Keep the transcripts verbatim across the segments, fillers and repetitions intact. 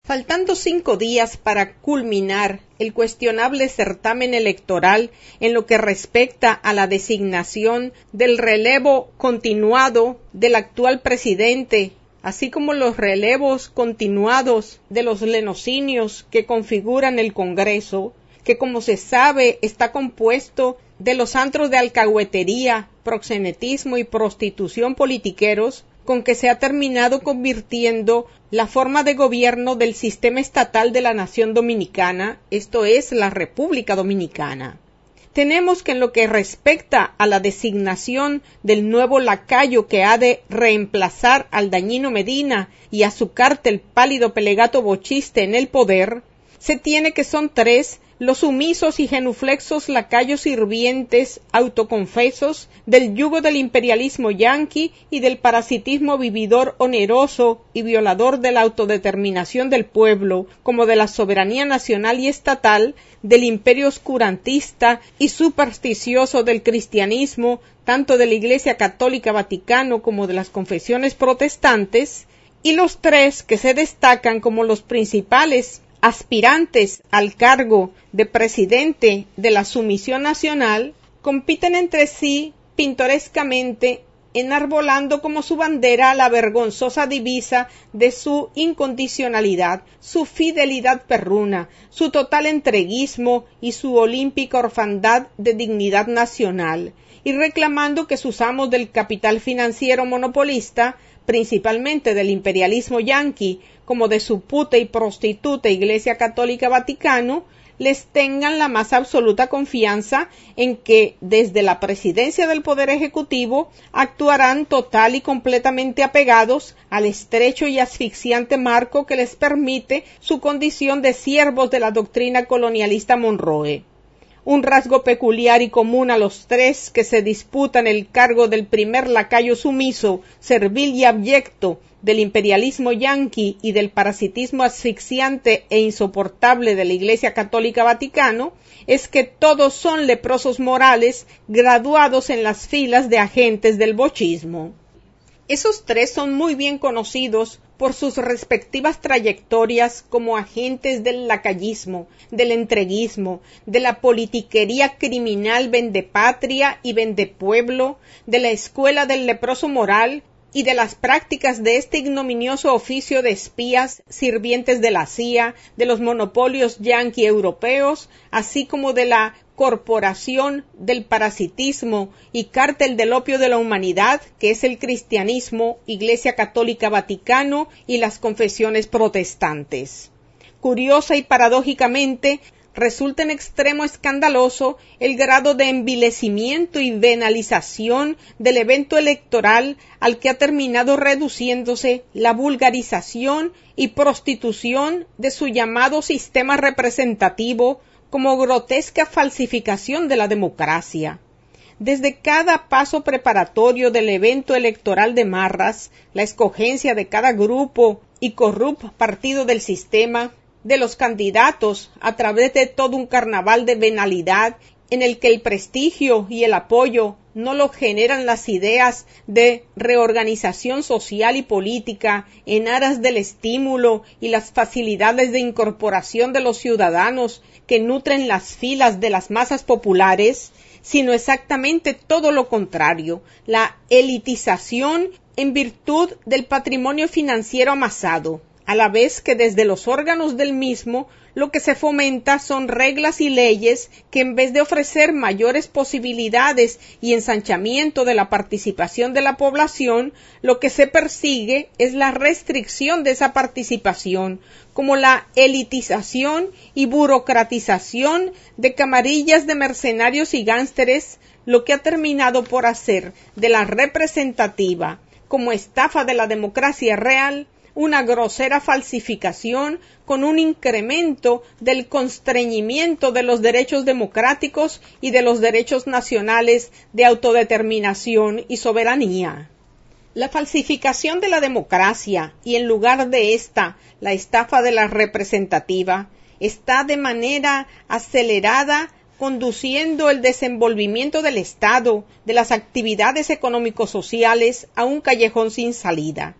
Faltando cinco días para culminar el cuestionable certamen electoral en lo que respecta a la designación del relevo continuado del actual presidente, así como los relevos continuados de los lenocinios que configuran el Congreso, que como se sabe está compuesto de los antros de alcahuetería, proxenetismo y prostitución politiqueros, con que se ha terminado convirtiendo la forma de gobierno del sistema estatal de la nación dominicana, esto es, la República Dominicana. Tenemos que en lo que respecta a la designación del nuevo lacayo que ha de reemplazar al dañino Medina y a su cártel pálido Pelegato Bochiste en el poder, se tiene que son tres los sumisos y genuflexos lacayos sirvientes autoconfesos del yugo del imperialismo yanqui y del parasitismo vividor oneroso y violador de la autodeterminación del pueblo, como de la soberanía nacional y estatal, del imperio oscurantista y supersticioso del cristianismo, tanto de la Iglesia Católica Vaticano como de las confesiones protestantes, y los tres que se destacan como los principales aspirantes al cargo de presidente de la sumisión nacional, compiten entre sí pintorescamente, enarbolando como su bandera la vergonzosa divisa de su incondicionalidad, su fidelidad perruna, su total entreguismo y su olímpica orfandad de dignidad nacional, y reclamando que sus amos del capital financiero monopolista, principalmente del imperialismo yanqui, como de su puta y prostituta Iglesia Católica Vaticano, les tengan la más absoluta confianza en que desde la presidencia del Poder Ejecutivo actuarán total y completamente apegados al estrecho y asfixiante marco que les permite su condición de siervos de la doctrina colonialista Monroe. Un rasgo peculiar y común a los tres que se disputan el cargo del primer lacayo sumiso, servil y abyecto del imperialismo yanqui y del parasitismo asfixiante e insoportable de la Iglesia Católica Vaticano, es que todos son leprosos morales graduados en las filas de agentes del bochismo. Esos tres son muy bien conocidos por sus respectivas trayectorias como agentes del lacayismo, del entreguismo, de la politiquería criminal vendepatria y vendepueblo, de la escuela del leproso moral y de las prácticas de este ignominioso oficio de espías, sirvientes de la C I A, de los monopolios yanqui europeos, así como de la corporación del parasitismo y cártel del opio de la humanidad, que es el cristianismo, Iglesia Católica Vaticano y las confesiones protestantes. Curiosa y paradójicamente, resulta en extremo escandaloso el grado de envilecimiento y venalización del evento electoral al que ha terminado reduciéndose la vulgarización y prostitución de su llamado sistema representativo como grotesca falsificación de la democracia. Desde cada paso preparatorio del evento electoral de Marras, la escogencia de cada grupo y corrupto partido del sistema, de los candidatos a través de todo un carnaval de venalidad en el que el prestigio y el apoyo no lo generan las ideas de reorganización social y política en aras del estímulo y las facilidades de incorporación de los ciudadanos que nutren las filas de las masas populares, sino exactamente todo lo contrario, la elitización en virtud del patrimonio financiero amasado, a la vez que desde los órganos del mismo lo que se fomenta son reglas y leyes que en vez de ofrecer mayores posibilidades y ensanchamiento de la participación de la población, lo que se persigue es la restricción de esa participación, como la elitización y burocratización de camarillas de mercenarios y gánsteres, lo que ha terminado por hacer de la representativa, como estafa de la democracia real, una grosera falsificación con un incremento del constreñimiento de los derechos democráticos y de los derechos nacionales de autodeterminación y soberanía. La falsificación de la democracia y en lugar de esta, la estafa de la representativa, está de manera acelerada conduciendo el desenvolvimiento del Estado, de las actividades económico-sociales a un callejón sin salida.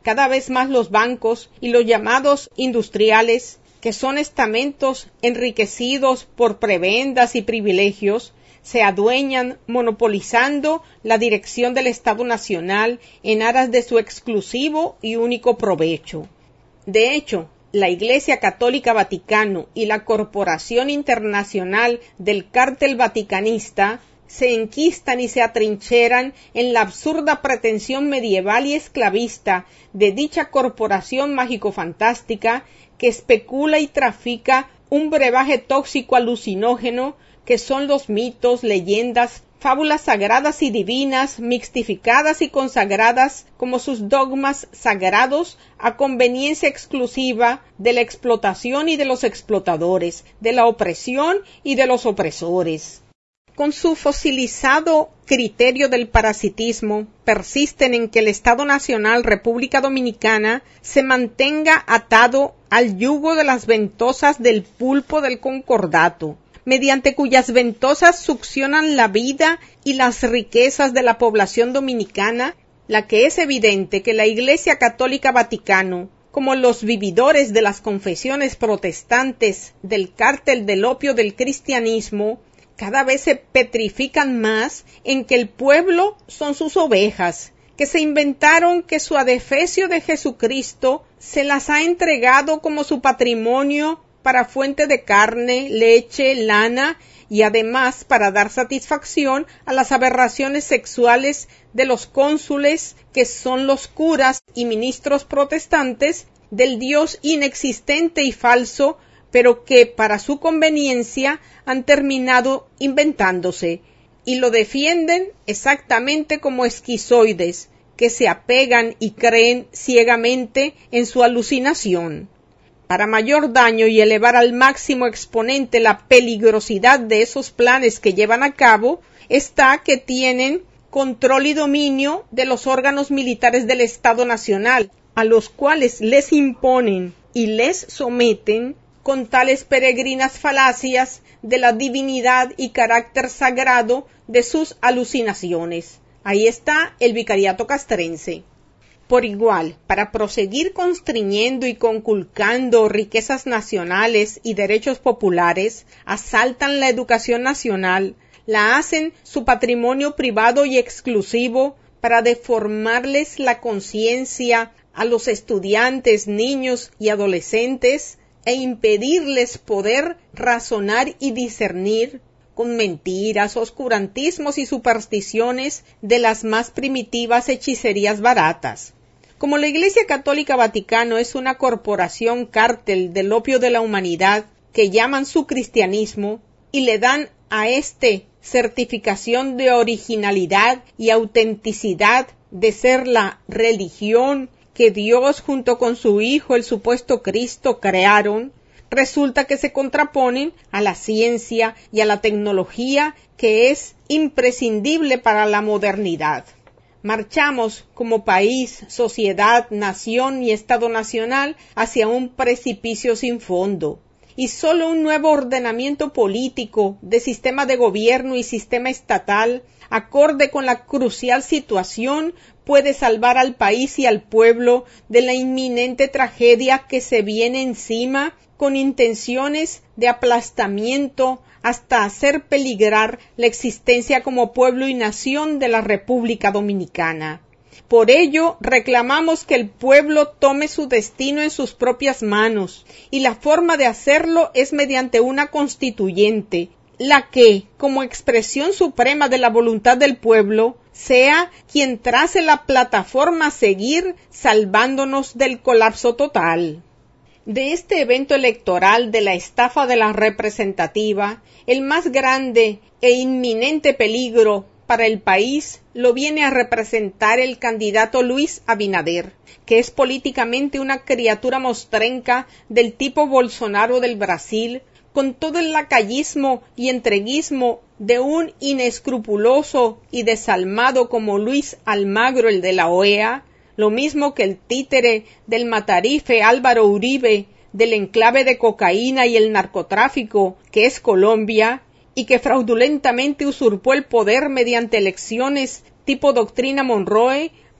cada vez más los bancos y los llamados industriales, que son estamentos enriquecidos por prebendas y privilegios, se adueñan monopolizando la dirección del Estado Nacional en aras de su exclusivo y único provecho. De hecho, la Iglesia Católica Vaticano y la Corporación Internacional del Cártel Vaticanista se enquistan y se atrincheran en la absurda pretensión medieval y esclavista de dicha corporación mágico-fantástica que especula y trafica un brebaje tóxico alucinógeno que son los mitos, leyendas, fábulas sagradas y divinas, mixtificadas y consagradas como sus dogmas sagrados a conveniencia exclusiva de la explotación y de los explotadores, de la opresión y de los opresores. Con su fosilizado criterio del parasitismo, persisten en que el Estado Nacional República Dominicana se mantenga atado al yugo de las ventosas del pulpo del concordato, mediante cuyas ventosas succionan la vida y las riquezas de la población dominicana, la que es evidente que la Iglesia Católica Vaticano, como los vividores de las confesiones protestantes del cártel del opio del cristianismo, cada vez se petrifican más en que el pueblo son sus ovejas, que se inventaron que su adefesio de Jesucristo se las ha entregado como su patrimonio para fuente de carne, leche, lana y además para dar satisfacción a las aberraciones sexuales de los cónsules, que son los curas y ministros protestantes del Dios inexistente y falso, pero que para su conveniencia han terminado inventándose, y lo defienden exactamente como esquizoides, que se apegan y creen ciegamente en su alucinación. Para mayor daño y elevar al máximo exponente la peligrosidad de esos planes que llevan a cabo, está que tienen control y dominio de los órganos militares del Estado Nacional, a los cuales les imponen y les someten con tales peregrinas falacias de la divinidad y carácter sagrado de sus alucinaciones. Ahí está el vicariato castrense. Por igual, para proseguir constriñendo y conculcando riquezas nacionales y derechos populares, asaltan la educación nacional, la hacen su patrimonio privado y exclusivo para deformarles la conciencia a los estudiantes, niños y adolescentes, e impedirles poder razonar y discernir con mentiras, oscurantismos y supersticiones de las más primitivas hechicerías baratas. Como la Iglesia Católica Vaticano es una corporación cártel del opio de la humanidad que llaman su cristianismo y le dan a este certificación de originalidad y autenticidad de ser la religión que Dios junto con su Hijo, el supuesto Cristo, crearon, resulta que se contraponen a la ciencia y a la tecnología que es imprescindible para la modernidad. Marchamos como país, sociedad, nación y Estado nacional hacia un precipicio sin fondo, y solo un nuevo ordenamiento político de sistema de gobierno y sistema estatal, acorde con la crucial situación, puede salvar al país y al pueblo de la inminente tragedia que se viene encima con intenciones de aplastamiento hasta hacer peligrar la existencia como pueblo y nación de la República Dominicana. Por ello, reclamamos que el pueblo tome su destino en sus propias manos, y la forma de hacerlo es mediante una constituyente, la que, como expresión suprema de la voluntad del pueblo, sea quien trace la plataforma a seguir, salvándonos del colapso total. De este evento electoral de la estafa de la representativa, el más grande e inminente peligro para el país lo viene a representar el candidato Luis Abinader, que es políticamente una criatura mostrenca del tipo Bolsonaro del Brasil, con todo el lacayismo y entreguismo de un inescrupuloso y desalmado como Luis Almagro, el de la O E A, lo mismo que el títere del matarife Álvaro Uribe, del enclave de cocaína y el narcotráfico que es Colombia, y que fraudulentamente usurpó el poder mediante elecciones tipo doctrina Monroe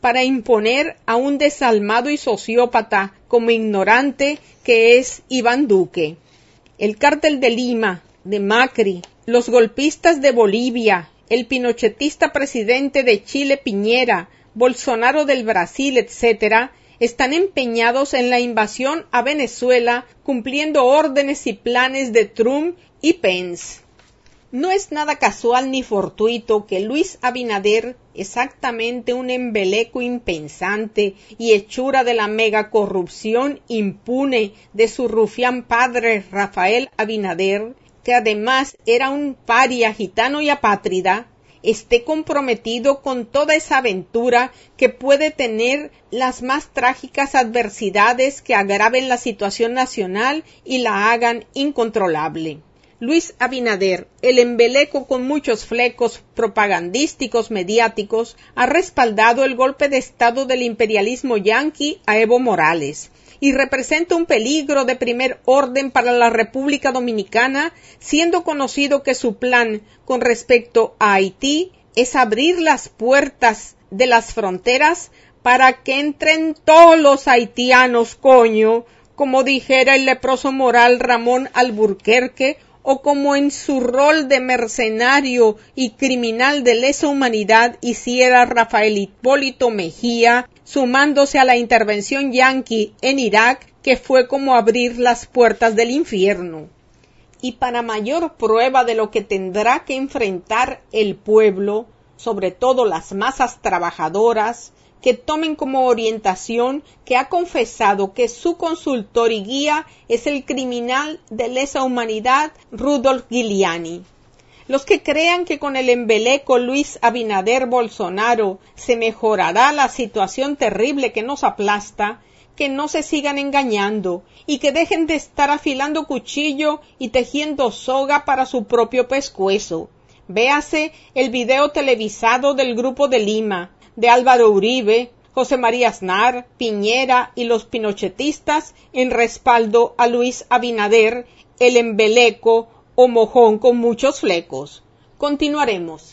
para imponer a un desalmado y sociópata como ignorante que es Iván Duque. El cártel de Lima, de Macri, los golpistas de Bolivia, el pinochetista presidente de Chile Piñera, Bolsonaro del Brasil, etcétera, están empeñados en la invasión a Venezuela, cumpliendo órdenes y planes de Trump y Pence. No es nada casual ni fortuito que Luis Abinader, exactamente un embeleco impensante y hechura de la megacorrupción impune de su rufián padre Rafael Abinader, que además era un paria gitano y apátrida, esté comprometido con toda esa aventura que puede tener las más trágicas adversidades que agraven la situación nacional y la hagan incontrolable. Luis Abinader, el embeleco con muchos flecos propagandísticos mediáticos, ha respaldado el golpe de estado del imperialismo yanqui a Evo Morales y representa un peligro de primer orden para la República Dominicana, siendo conocido que su plan con respecto a Haití es abrir las puertas de las fronteras para que entren todos los haitianos, coño, como dijera el leproso moral Ramón Alburquerque, o como en su rol de mercenario y criminal de lesa humanidad hiciera Rafael Hipólito Mejía, sumándose a la intervención yanqui en Irak, que fue como abrir las puertas del infierno. Y para mayor prueba de lo que tendrá que enfrentar el pueblo, sobre todo las masas trabajadoras, que tomen como orientación que ha confesado que su consultor y guía es el criminal de lesa humanidad Rudolph Giuliani. Los que crean que con el embeleco Luis Abinader Bolsonaro se mejorará la situación terrible que nos aplasta, que no se sigan engañando y que dejen de estar afilando cuchillo y tejiendo soga para su propio pescuezo. Véase el video televisado del Grupo de Lima, de Álvaro Uribe, José María Aznar, Piñera y los pinochetistas en respaldo a Luis Abinader, el embeleco o mojón con muchos flecos. Continuaremos.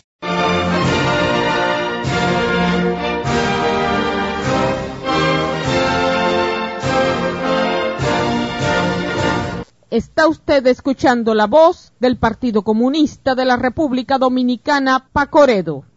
Está usted escuchando la voz del Partido Comunista de la República Dominicana, Pacoredo.